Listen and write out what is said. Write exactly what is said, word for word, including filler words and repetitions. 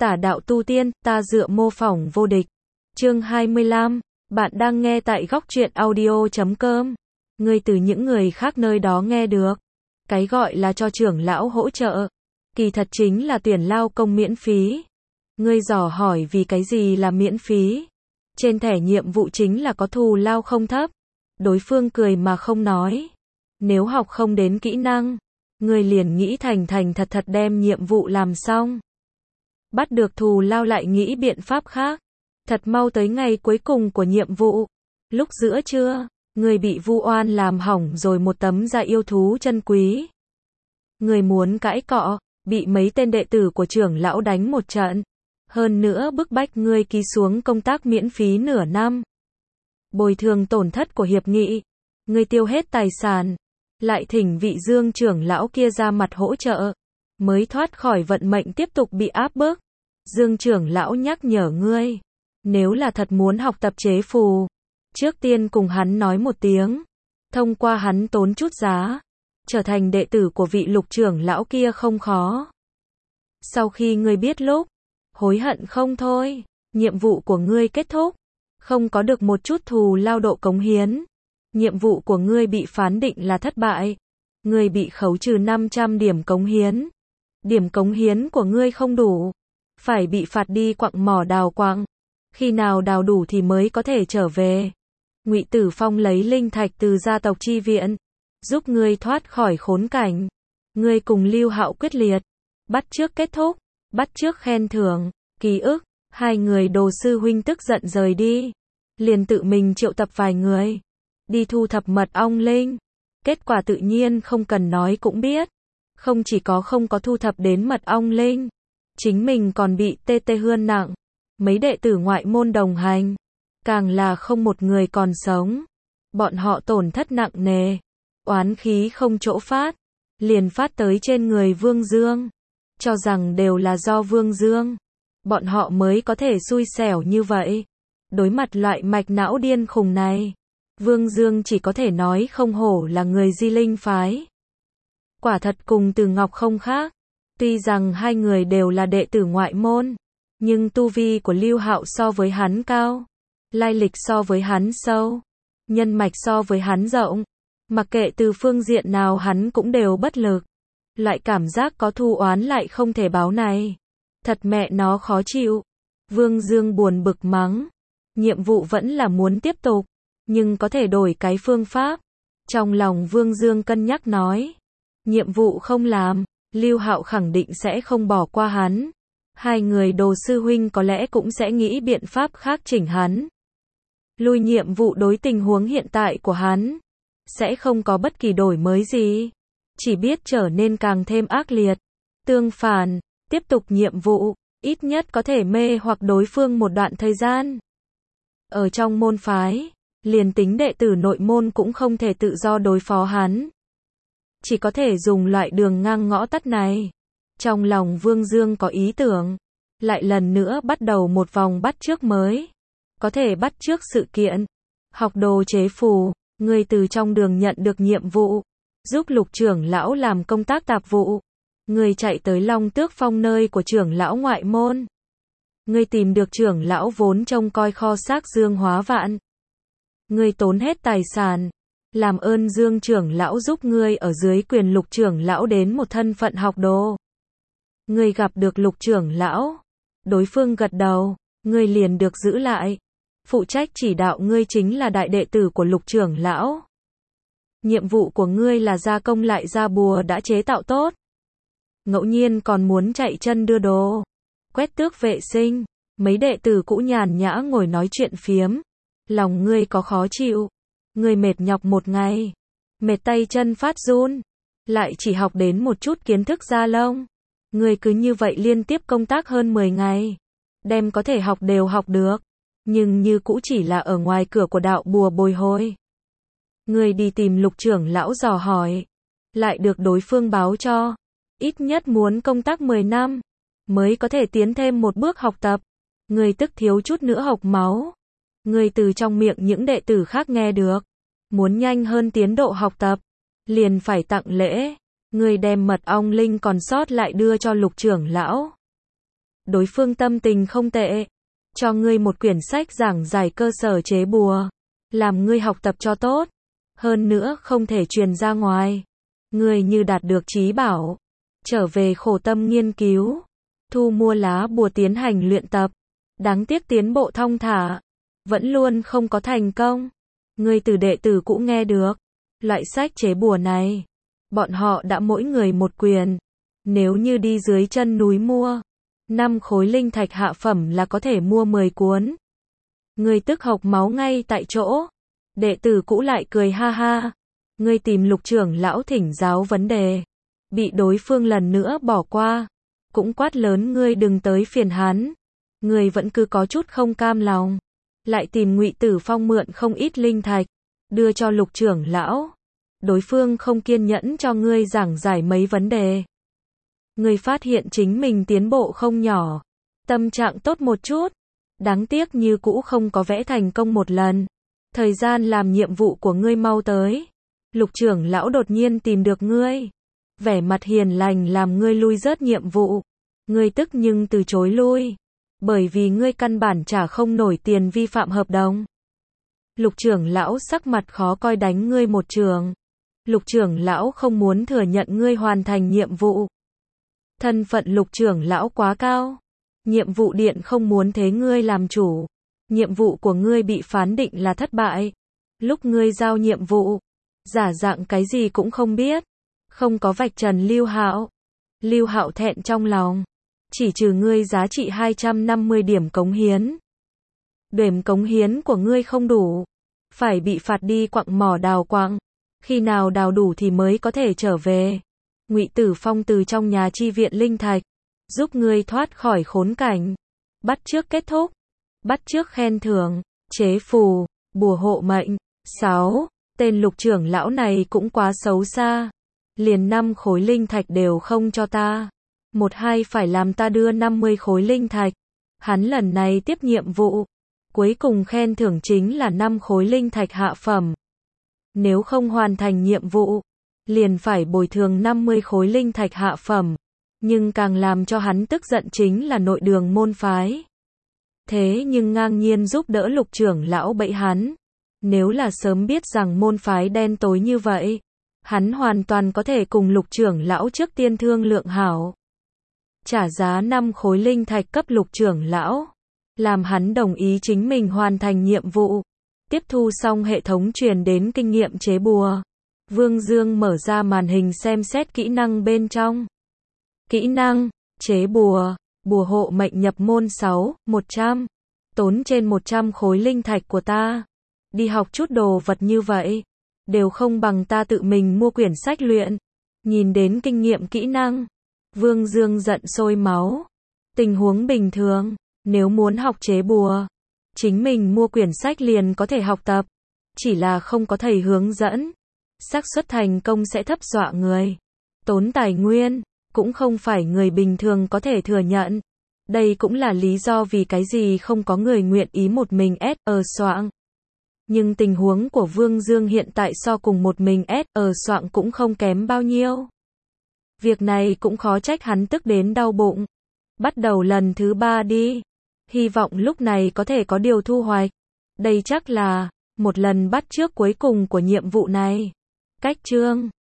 Tả đạo tu tiên, ta dựa mô phỏng vô địch. Chương hai mươi lăm, bạn đang nghe tại góc truyện audio chấm com. Ngươi từ những người khác nơi đó nghe được. Cái gọi là cho trưởng lão hỗ trợ, kỳ thật chính là tuyển lao công miễn phí. Ngươi dò hỏi vì cái gì là miễn phí? Trên thẻ nhiệm vụ chính là có thù lao không thấp. Đối phương cười mà không nói. Nếu học không đến kỹ năng, ngươi liền nghĩ thành thành thật thật đem nhiệm vụ làm xong. Bắt được thù lao lại nghĩ biện pháp khác. Thật mau tới ngày cuối cùng của nhiệm vụ. Lúc giữa trưa, người bị vu oan làm hỏng rồi một tấm da yêu thú chân quý. Người muốn cãi cọ, bị mấy tên đệ tử của trưởng lão đánh một trận. Hơn nữa bức bách ngươi ký xuống công tác miễn phí nửa năm. Bồi thường tổn thất của hiệp nghị. Ngươi tiêu hết tài sản. Lại thỉnh vị Dương trưởng lão kia ra mặt hỗ trợ. Mới thoát khỏi vận mệnh tiếp tục bị áp bức. Dương trưởng lão nhắc nhở ngươi. Nếu là thật muốn học tập chế phù, trước tiên cùng hắn nói một tiếng. Thông qua hắn tốn chút giá. Trở thành đệ tử của vị Lục trưởng lão kia không khó. Sau khi ngươi biết lúc, hối hận không thôi. Nhiệm vụ của ngươi kết thúc. Không có được một chút thù lao độ cống hiến. Nhiệm vụ của ngươi bị phán định là thất bại. Ngươi bị khấu trừ năm trăm điểm cống hiến. Điểm cống hiến của ngươi không đủ. Phải bị phạt đi quặng mỏ đào quặng. Khi nào đào đủ thì mới có thể trở về. Ngụy Tử Phong lấy linh thạch từ gia tộc chi viện, giúp ngươi thoát khỏi khốn cảnh. Ngươi cùng Lưu Hạo quyết liệt, bắt trước kết thúc, bắt trước khen thưởng, ký ức. Hai người đồ sư huynh tức giận rời đi, liền tự mình triệu tập vài người, đi thu thập mật ong linh. Kết quả tự nhiên không cần nói cũng biết. Không chỉ có không có thu thập đến mật ong linh, chính mình còn bị tê tê hươn nặng. Mấy đệ tử ngoại môn đồng hành, càng là không một người còn sống. Bọn họ tổn thất nặng nề, oán khí không chỗ phát, liền phát tới trên người Vương Dương, cho rằng đều là do Vương Dương, bọn họ mới có thể xui xẻo như vậy. Đối mặt loại mạch não điên khùng này, Vương Dương chỉ có thể nói không hổ là người Di Linh phái. Quả thật cùng Từ Ngọc không khác, tuy rằng hai người đều là đệ tử ngoại môn, nhưng tu vi của Lưu Hạo so với hắn cao, lai lịch so với hắn sâu, nhân mạch so với hắn rộng, mặc kệ từ phương diện nào hắn cũng đều bất lực. Loại cảm giác có thù oán lại không thể báo này, thật mẹ nó khó chịu. Vương Dương buồn bực mắng, nhiệm vụ vẫn là muốn tiếp tục, nhưng có thể đổi cái phương pháp. Trong lòng Vương Dương cân nhắc nói, nhiệm vụ không làm, Lưu Hạo khẳng định sẽ không bỏ qua hắn. Hai người đồ sư huynh có lẽ cũng sẽ nghĩ biện pháp khác chỉnh hắn. Lui nhiệm vụ đối tình huống hiện tại của hắn, sẽ không có bất kỳ đổi mới gì, chỉ biết trở nên càng thêm ác liệt. Tương phản, tiếp tục nhiệm vụ, ít nhất có thể mê hoặc đối phương một đoạn thời gian. Ở trong môn phái, liền tính đệ tử nội môn cũng không thể tự do đối phó hắn. Chỉ có thể dùng loại đường ngang ngõ tắt này. Trong lòng Vương Dương có ý tưởng, lại lần nữa bắt đầu một vòng bắt chước mới. Có thể bắt chước sự kiện, học đồ chế phù, người từ trong đường nhận được nhiệm vụ, giúp Lục trưởng lão làm công tác tạp vụ. Người chạy tới Long Tước Phong nơi của trưởng lão ngoại môn. Người tìm được trưởng lão vốn trông coi kho xác Dương Hóa Vạn. Người tốn hết tài sản, làm ơn Dương trưởng lão giúp ngươi ở dưới quyền Lục trưởng lão đến một thân phận học đồ. Ngươi gặp được Lục trưởng lão, đối phương gật đầu, ngươi liền được giữ lại. Phụ trách chỉ đạo ngươi chính là đại đệ tử của Lục trưởng lão. Nhiệm vụ của ngươi là gia công lại da bùa đã chế tạo tốt. Ngẫu nhiên còn muốn chạy chân đưa đồ, quét tước vệ sinh. Mấy đệ tử cũ nhàn nhã ngồi nói chuyện phiếm. Lòng ngươi có khó chịu, ngươi mệt nhọc một ngày, mệt tay chân phát run, lại chỉ học đến một chút kiến thức da lông. Ngươi cứ như vậy liên tiếp công tác hơn mười ngày, đem có thể học đều học được, nhưng như cũ chỉ là ở ngoài cửa của đạo bùa bồi hồi. Ngươi đi tìm Lục trưởng lão dò hỏi, lại được đối phương báo cho, ít nhất muốn công tác mười năm, mới có thể tiến thêm một bước học tập. Ngươi tức thiếu chút nữa hộc máu. Ngươi từ trong miệng những đệ tử khác nghe được, muốn nhanh hơn tiến độ học tập, liền phải tặng lễ. Ngươi đem mật ong linh còn sót lại đưa cho Lục trưởng lão. đối phương tâm tình không tệ, cho ngươi một quyển sách giảng giải cơ sở chế bùa, làm ngươi học tập cho tốt, hơn nữa không thể truyền ra ngoài. Ngươi như đạt được trí bảo, trở về khổ tâm nghiên cứu, thu mua lá bùa tiến hành luyện tập, đáng tiếc tiến bộ thong thả, vẫn luôn không có thành công. Ngươi từ đệ tử cũ nghe được, loại sách chế bùa này, bọn họ đã mỗi người một quyển, nếu như đi dưới chân núi mua, năm khối linh thạch hạ phẩm là có thể mua mười cuốn. Ngươi tức hộc máu ngay tại chỗ, đệ tử cũ lại cười ha ha, ngươi tìm Lục trưởng lão thỉnh giáo vấn đề, bị đối phương lần nữa bỏ qua, cũng quát lớn ngươi đừng tới phiền hắn. Ngươi vẫn cứ có chút không cam lòng, lại tìm Ngụy Tử Phong mượn không ít linh thạch, đưa cho Lục trưởng lão. Đối phương không kiên nhẫn cho ngươi giảng giải mấy vấn đề. Ngươi phát hiện chính mình tiến bộ không nhỏ, tâm trạng tốt một chút, đáng tiếc như cũ không có vẽ thành công một lần. Thời gian làm nhiệm vụ của ngươi mau tới. Lục trưởng lão đột nhiên tìm được ngươi, vẻ mặt hiền lành làm ngươi lui rớt nhiệm vụ. Ngươi tức nhưng từ chối lui, bởi vì ngươi căn bản trả không nổi tiền vi phạm hợp đồng. Lục trưởng lão sắc mặt khó coi đánh ngươi một trường. Lục trưởng lão không muốn thừa nhận ngươi hoàn thành nhiệm vụ. Thân phận lục trưởng lão quá cao. Nhiệm vụ điện không muốn thế ngươi làm chủ. Nhiệm vụ của ngươi bị phán định là thất bại. Lúc ngươi giao nhiệm vụ, giả dạng cái gì cũng không biết. Không có vạch trần Lưu Hạo. Lưu Hạo thẹn trong lòng. Chỉ trừ ngươi giá trị hai trăm năm mươi điểm cống hiến. Điểm cống hiến của ngươi không đủ, phải bị phạt đi quặng mỏ đào quặng. Khi nào đào đủ thì mới có thể trở về. Ngụy Tử Phong từ trong nhà chi viện linh thạch, giúp ngươi thoát khỏi khốn cảnh. Bắt trước kết thúc, bắt trước khen thưởng, chế phù, bùa hộ mệnh. sáu. Tên Lục trưởng lão này cũng quá xấu xa. Liền năm khối linh thạch đều không cho ta. Một hai phải làm ta đưa năm mươi khối linh thạch. Hắn lần này tiếp nhiệm vụ, cuối cùng khen thưởng chính là năm khối linh thạch hạ phẩm. Nếu không hoàn thành nhiệm vụ, liền phải bồi thường năm mươi khối linh thạch hạ phẩm. Nhưng càng làm cho hắn tức giận chính là nội đường môn phái. Thế nhưng ngang nhiên giúp đỡ Lục trưởng lão bẫy hắn. Nếu là sớm biết rằng môn phái đen tối như vậy, hắn hoàn toàn có thể cùng Lục trưởng lão trước tiên thương lượng hảo. Trả giá năm khối linh thạch cấp Lục trưởng lão, làm hắn đồng ý chính mình hoàn thành nhiệm vụ. Tiếp thu xong hệ thống truyền đến kinh nghiệm chế bùa. Vương Dương mở ra màn hình xem xét kỹ năng bên trong. Kỹ năng, chế bùa, bùa hộ mệnh nhập môn sáu, một trăm. Tốn trên một trăm khối linh thạch của ta. Đi học chút đồ vật như vậy, đều không bằng ta tự mình mua quyển sách luyện. Nhìn đến kinh nghiệm kỹ năng, Vương Dương giận sôi máu. Tình huống bình thường, nếu muốn học chế bùa, chính mình mua quyển sách liền có thể học tập. Chỉ là không có thầy hướng dẫn, xác suất thành công sẽ thấp dọa người. Tốn tài nguyên, cũng không phải người bình thường có thể thừa nhận. Đây cũng là lý do vì cái gì không có người nguyện ý một mình ét ở soạn. Nhưng tình huống của Vương Dương hiện tại so cùng một mình ét ở soạn cũng không kém bao nhiêu. Việc này cũng khó trách hắn tức đến đau bụng. Bắt đầu lần thứ ba đi. Hy vọng lúc này có thể có điều thu hoạch. Đây chắc là một lần bắt chước cuối cùng của nhiệm vụ này. Cách chương